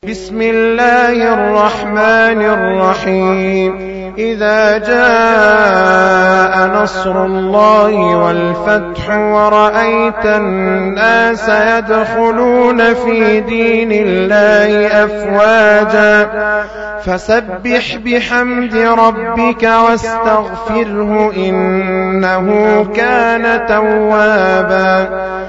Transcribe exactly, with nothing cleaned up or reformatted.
بسم الله الرحمن الرحيم. إذا جاء نصر الله والفتح ورأيت الناس يدخلون في دين الله أفواجا فسبح بحمد ربك واستغفره إنه كان توابا.